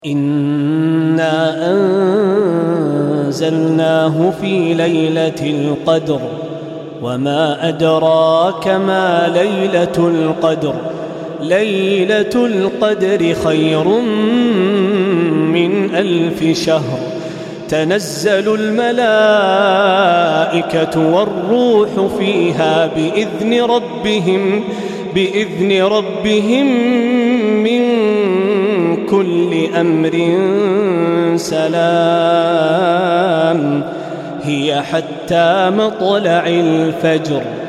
إنا أنزلناه في ليلة القدر وما أدراك ما ليلة القدر ليلة القدر خير من 1000 شهر تنزل الملائكة والروح فيها بإذن ربهم من كل أمر سلام هي حتى مطلع الفجر